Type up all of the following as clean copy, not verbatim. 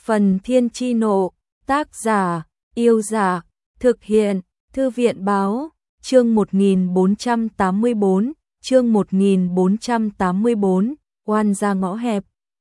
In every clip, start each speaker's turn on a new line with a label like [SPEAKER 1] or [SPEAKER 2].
[SPEAKER 1] Phần Thiên Chi Nộ, tác giả, Yêu Giả, thực hiện, Thư viện Báo, chương 1484, chương 1484, oan ra ngõ hẹp.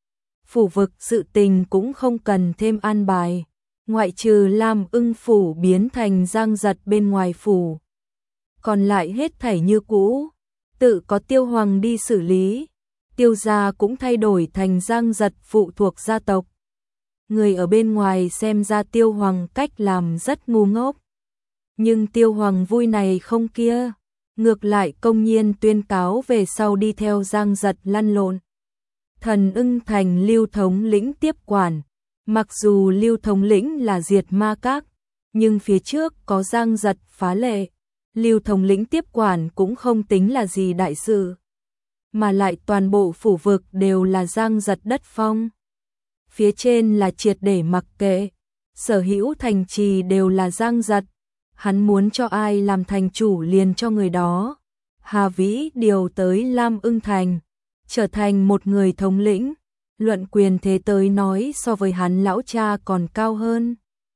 [SPEAKER 1] Phủ vực sự tình cũng không cần thêm an bài, ngoại trừ Lam Ưng phủ biến thành Giang Giật bên ngoài phủ. Còn lại hết thảy như cũ, tự có Tiêu Hoàng đi xử lý. Tiêu gia cũng thay đổi thành Giang Giật phụ thuộc gia tộc. Người ở bên ngoài xem ra Tiêu Hoàng cách làm rất ngu ngốc. Nhưng Tiêu Hoàng vui này không kia, ngược lại công nhiên tuyên cáo về sau đi theo Giang Giật lăn lộn. Thần Ưng thành Lưu thống lĩnh tiếp quản, mặc dù Lưu thống lĩnh là diệt ma các, nhưng phía trước có Giang Giật phá lệ, Lưu thống lĩnh tiếp quản cũng không tính là gì đại sự. Mà lại toàn bộ phủ vực đều là Giang Giật đất phong. Phía trên là triệt để mặc kệ, sở hữu thành trì đều là Giang Giật, hắn muốn cho ai làm thành chủ liền cho người đó. Hà Vĩ điều tới Lam Ưng thành, trở thành một người thống lĩnh, luận quyền thế tới nói so với hắn lão cha còn cao hơn.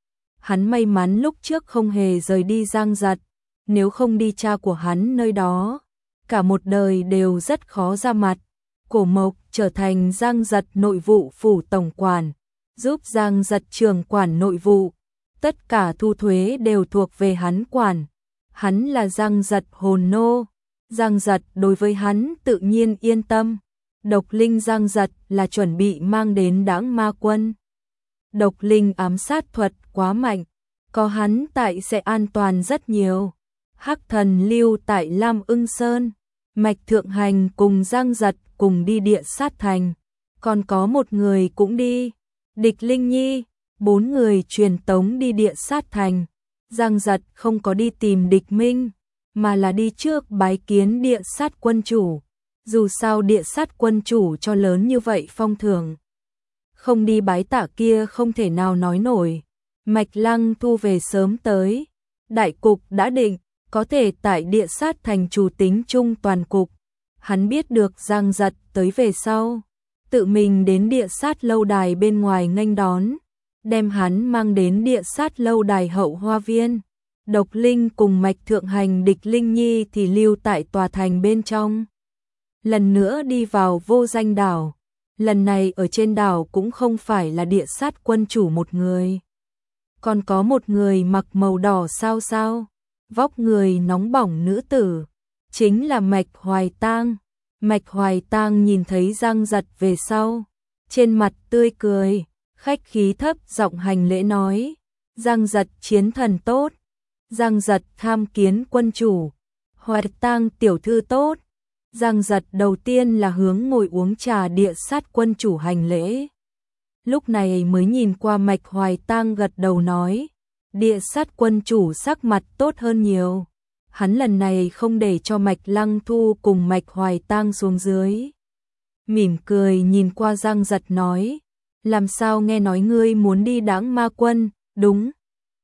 [SPEAKER 1] Hắn may mắn lúc trước không hề rời đi Giang Giật, nếu không đi cha của hắn nơi đó, cả một đời đều rất khó ra mặt. Cổ Mộc trở thành Giang Giật nội vụ phủ tổng quản, giúp Giang Giật trưởng quản nội vụ, tất cả thu thuế đều thuộc về hắn quản. Hắn là Giang Giật hồn nô, Giang Giật đối với hắn tự nhiên yên tâm. Độc linh Giang Giật là chuẩn bị mang đến Đãng Ma Quân. Độc linh ám sát thuật quá mạnh, có hắn tại sẽ an toàn rất nhiều. Hắc thần lưu tại Lam Ưng Sơn, Mạch Thượng Hành cùng Giang Giật cùng đi Địa Sát Thành, còn có một người cũng đi. Địch Linh Nhi, 4 người truyền tống đi Địa Sát Thành. Giang Giật không có đi tìm Địch Minh, mà là đi trước bái kiến Địa Sát quân chủ. Dù sao Địa Sát quân chủ cho lớn như vậy phong thưởng, không đi bái tạ kia không thể nào nói nổi. Mạch Lăng thu về sớm tới, đại cục đã định, có thể tại Địa Sát Thành chủ tính chung toàn cục. Hắn biết được Giang Giật tới về sau, tự mình đến Địa Sát lâu đài bên ngoài nghênh đón, đem hắn mang đến Địa Sát lâu đài hậu hoa viên. Độc Linh cùng Mạch Thượng Hành Địch Linh Nhi thì lưu tại tòa thành bên trong. Lần nữa đi vào Vô Danh đảo, lần này ở trên đảo cũng không phải là Địa Sát quân chủ một người, còn có một người mặc màu đỏ sao sao, vóc người nóng bỏng nữ tử, chính là Mạch Hoài Tang. Mạch Hoài Tang nhìn thấy Giang Giật về sau, trên mặt tươi cười, khách khí thấp giọng hành lễ nói: Giang Giật chiến thần tốt, Giang Giật tham kiến quân chủ, Hoài Tang tiểu thư tốt. Giang Giật đầu tiên là hướng ngồi uống trà Địa Sát quân chủ hành lễ, lúc này mới nhìn qua Mạch Hoài Tang gật đầu nói: Địa Sát quân chủ sắc mặt tốt hơn nhiều. Hắn lần này không để cho Mạch Lăng Thu cùng Mạch Hoài Tang xuống dưới, mỉm cười nhìn qua Giang Giật nói: làm sao nghe nói ngươi muốn đi Đãng Ma Quân, đúng?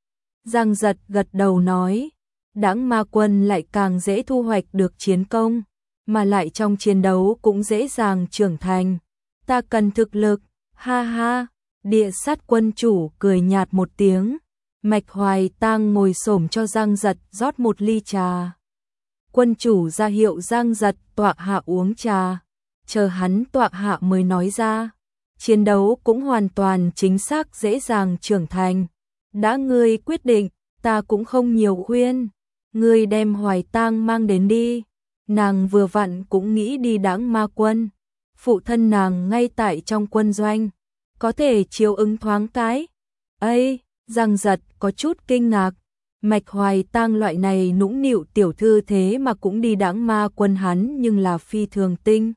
[SPEAKER 1] Giang Giật gật đầu nói: Đãng Ma Quân lại càng dễ thu hoạch được chiến công, mà lại trong chiến đấu cũng dễ dàng trưởng thành. Ta cần thực lực, ha ha. Địa Sát quân chủ cười nhạt một tiếng. Mạch Hoài Tang ngồi xổm cho Giang Giật rót một ly trà. Quân chủ ra hiệu Giang Giật tọa hạ uống trà, chờ hắn tọa hạ mới nói ra: chiến đấu cũng hoàn toàn chính xác dễ dàng trưởng thành. Đã ngươi quyết định, ta cũng không nhiều khuyên. Ngươi đem Hoài Tang mang đến đi. Nàng vừa vặn cũng nghĩ đi Đãng Ma Quân. Phụ thân nàng ngay tại trong quân doanh, có thể chiếu ứng thoáng cái. Ây, Giang Giật có chút kinh ngạc. Mạch Hoài Tang loại này nũng nịu tiểu thư thế mà cũng đi Đãng Ma Quân, hắn nhưng là phi thường tinh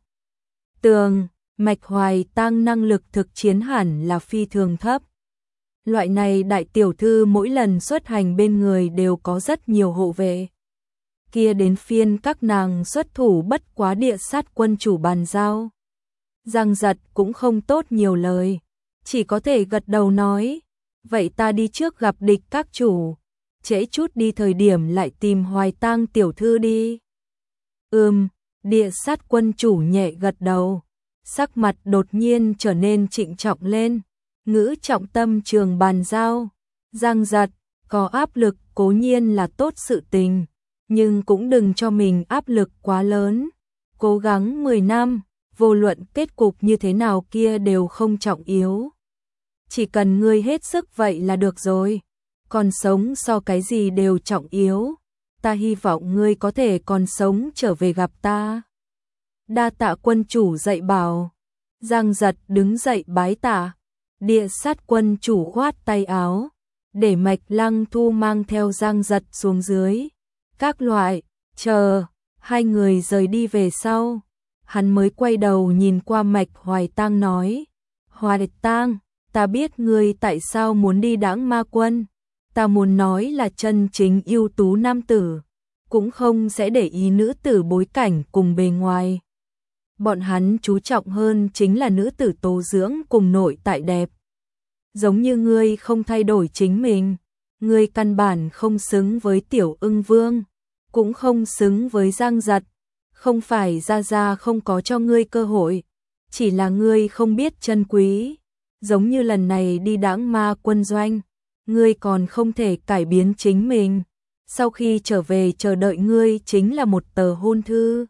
[SPEAKER 1] tường. Mạch Hoài Tang năng lực thực chiến hẳn là phi thường thấp. Loại này đại tiểu thư mỗi lần xuất hành bên người đều có rất nhiều hộ vệ. Kia đến phiên các nàng xuất thủ bất quá Địa Sát quân chủ bàn giao. Giang Giật cũng không tốt nhiều lời, chỉ có thể gật đầu nói: vậy ta đi trước gặp Địch các chủ, trễ chút đi thời điểm lại tìm Hoài Tang tiểu thư đi. Địa Sát quân chủ nhẹ gật đầu, sắc mặt đột nhiên trở nên trịnh trọng lên. ngữ trọng tâm trường bàn giao. Giang Giật, có áp lực cố nhiên là tốt sự tình, nhưng cũng đừng cho mình áp lực quá lớn. Cố gắng 10 năm, vô luận kết cục như thế nào kia đều không trọng yếu. Chỉ cần ngươi hết sức vậy là được rồi. Còn sống so cái gì đều trọng yếu. Ta hy vọng ngươi có thể còn sống trở về gặp ta. Đa tạ quân chủ dạy bảo. Giang Giật đứng dậy bái tạ. Địa sát quân chủ khoát tay áo, để Mạch Lăng Thu mang theo Giang Giật xuống dưới. Các loại, chờ, hai người rời đi về sau. Hắn mới quay đầu nhìn qua Mạch Hoài Tang nói. Hoài Tang, ta biết ngươi tại sao muốn đi Đãng Ma Quân. Ta muốn nói là chân chính ưu tú nam tử, cũng không sẽ để ý nữ tử bối cảnh cùng bề ngoài. Bọn hắn chú trọng hơn chính là nữ tử tố dưỡng cùng nội tại đẹp. Giống như ngươi không thay đổi chính mình, ngươi căn bản không xứng với Tiểu Ưng Vương, cũng không xứng với Giang Giật. Không phải Gia Gia không có cho ngươi cơ hội, chỉ là ngươi không biết trân quý. Giống như lần này đi Đãng Ma Quân doanh, ngươi còn không thể cải biến chính mình. Sau khi trở về chờ đợi ngươi chính là một tờ hôn thư.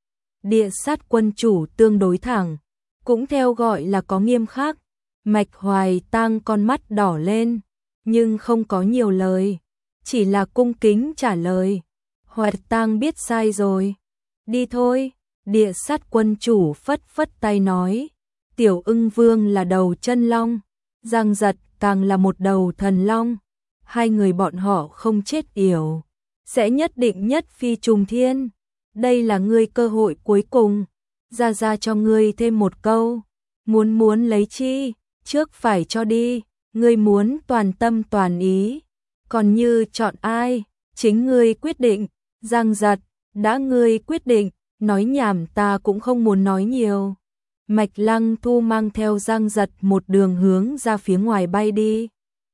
[SPEAKER 1] Địa sát quân chủ tương đối thẳng, cũng theo gọi là có nghiêm khắc. Mạch Hoài Tang con mắt đỏ lên, nhưng không có nhiều lời, chỉ là cung kính trả lời. Hoài Tang biết sai rồi, đi thôi. Địa sát quân chủ phất phất tay nói. Tiểu Ưng Vương là đầu chân long, Giang Giật càng là một đầu thần long. Hai người bọn họ không chết yểu, sẽ nhất định nhất phi trùng thiên. Đây là ngươi cơ hội cuối cùng. Ra ra cho ngươi thêm một câu. Muốn lấy chi, trước phải cho đi. Ngươi muốn toàn tâm toàn ý, còn như chọn ai, chính ngươi quyết định. Giang Giật, đã ngươi quyết định, nói nhảm ta cũng không muốn nói nhiều. Mạch Lăng Thu mang theo Giang Giật một đường hướng ra phía ngoài bay đi.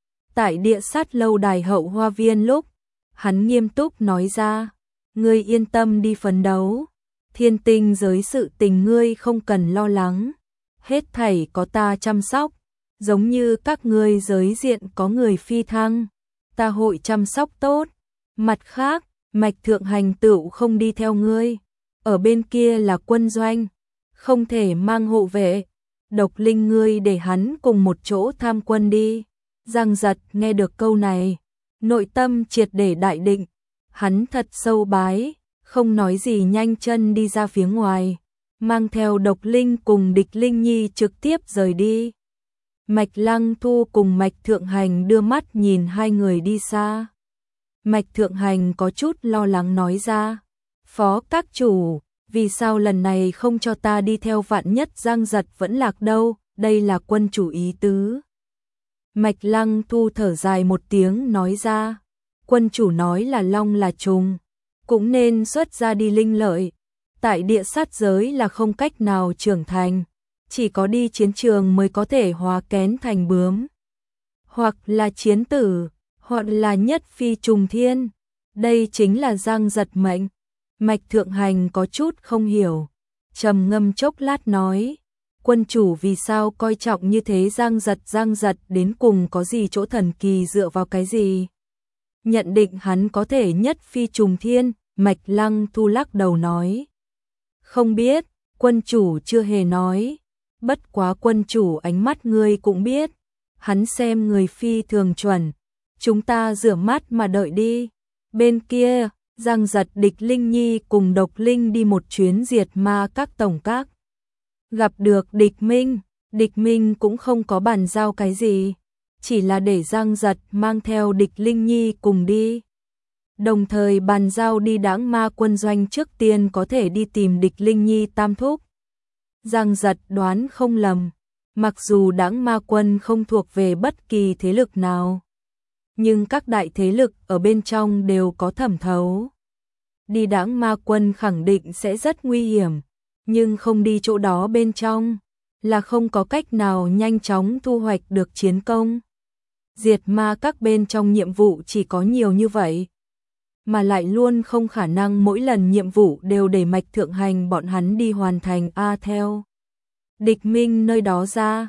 [SPEAKER 1] Tại địa sát lâu đài hậu hoa viên lúc, hắn nghiêm túc nói ra. Ngươi yên tâm đi phấn đấu. Thiên tinh giới sự tình ngươi không cần lo lắng. Hết thảy có ta chăm sóc. Giống như các ngươi giới diện có người phi thăng, ta hội chăm sóc tốt. Mặt khác, Mạch Thượng Hành tựu không đi theo ngươi. Ở bên kia là quân doanh, không thể mang hộ vệ. Độc Linh ngươi để hắn cùng một chỗ tham quân đi. Giang Giật nghe được câu này, nội tâm triệt để đại định. Hắn thật sâu bái, không nói gì nhanh chân đi ra phía ngoài, mang theo Độc Linh cùng Địch Linh Nhi trực tiếp rời đi. Mạch Lăng Thu cùng Mạch Thượng Hành đưa mắt nhìn hai người đi xa. Mạch Thượng Hành có chút lo lắng nói ra. Phó các chủ, vì sao lần này không cho ta đi theo vạn nhất Giang Giật vẫn lạc đâu, đây là quân chủ ý tứ. Mạch Lăng Thu thở dài một tiếng nói ra. Quân chủ nói là long là trùng, cũng nên xuất ra đi linh lợi. Tại địa sát giới là không cách nào trưởng thành, chỉ có đi chiến trường mới có thể hóa kén thành bướm. Hoặc là chiến tử, hoặc là nhất phi trùng thiên. Đây chính là Giang Giật mệnh. Mạch Thượng Hành có chút không hiểu, trầm ngâm chốc lát nói. Quân chủ vì sao coi trọng như thế Giang Giật đến cùng có gì chỗ thần kỳ, dựa vào cái gì? Nhận định hắn có thể nhất phi trùng thiên. Mạch Lăng Thu lắc đầu nói. Không biết, quân chủ chưa hề nói. Bất quá quân chủ ánh mắt ngươi cũng biết, hắn xem người phi thường chuẩn. Chúng ta rửa mắt mà đợi đi. Bên kia, Giang Giật, Địch Linh Nhi cùng Độc Linh đi một chuyến diệt ma các tổng các. Gặp được Địch Minh cũng không có bàn giao cái gì, chỉ là để Giang Giật mang theo Địch Linh Nhi cùng đi. Đồng thời bàn giao đi Đãng Ma Quân doanh trước tiên có thể đi tìm Địch Linh Nhi tam thúc. Giang Giật đoán không lầm, mặc dù Đãng Ma Quân không thuộc về bất kỳ thế lực nào, nhưng các đại thế lực ở bên trong đều có thẩm thấu. Đi Đãng Ma Quân khẳng định sẽ rất nguy hiểm, nhưng không đi chỗ đó bên trong là không có cách nào nhanh chóng thu hoạch được chiến công. Diệt ma các bên trong nhiệm vụ chỉ có nhiều như vậy, mà lại luôn không khả năng mỗi lần nhiệm vụ đều để Mạch Thượng Hành bọn hắn đi hoàn thành theo Địch Minh nơi đó ra.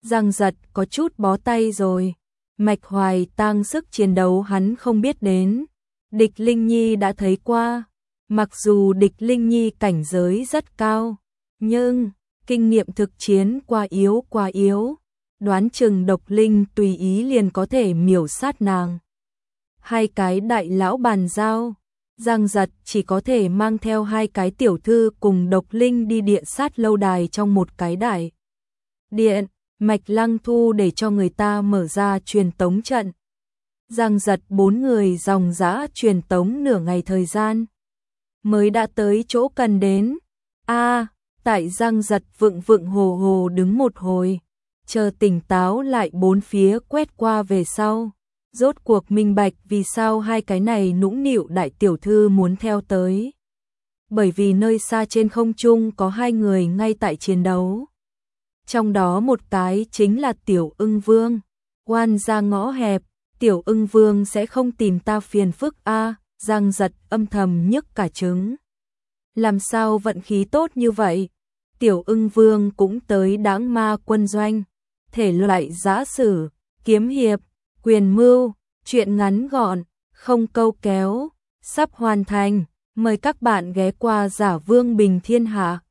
[SPEAKER 1] Giang Giật có chút bó tay rồi. Mạch Hoài Tang sức chiến đấu hắn không biết đến. Địch Linh Nhi đã thấy qua. Mặc dù Địch Linh Nhi cảnh giới rất cao, nhưng kinh nghiệm thực chiến quá yếu. Đoán chừng Độc Linh tùy ý liền có thể miểu sát nàng. Hai cái đại lão bàn giao, Giang Giật chỉ có thể mang theo hai cái tiểu thư cùng Độc Linh đi điện sát lâu đài trong một cái đại điện. Mạch Lăng Thu để cho người ta mở ra truyền tống trận. Giang Giật 4 người dòng dã truyền tống nửa ngày thời gian mới đã tới chỗ cần đến. Tại Giang Giật vựng hồ đứng một hồi, chờ tỉnh táo lại bốn phía quét qua về sau, rốt cuộc minh bạch vì sao hai cái này nũng nịu đại tiểu thư muốn theo tới. Bởi vì nơi xa trên không trung có hai người ngay tại chiến đấu. Trong đó một cái chính là Tiểu Ưng Vương. Oan ra ngõ hẹp, Tiểu Ưng Vương sẽ không tìm ta phiền phức Giang Giật âm thầm nhức cả trứng. Làm sao vận khí tốt như vậy? Tiểu Ưng Vương cũng tới Đãng Ma quân doanh. Thể loại giã sử, kiếm hiệp, quyền mưu, truyện ngắn gọn, không câu kéo, sắp hoàn thành. Mời các bạn ghé qua Giả Vương Bình Thiên Hạ.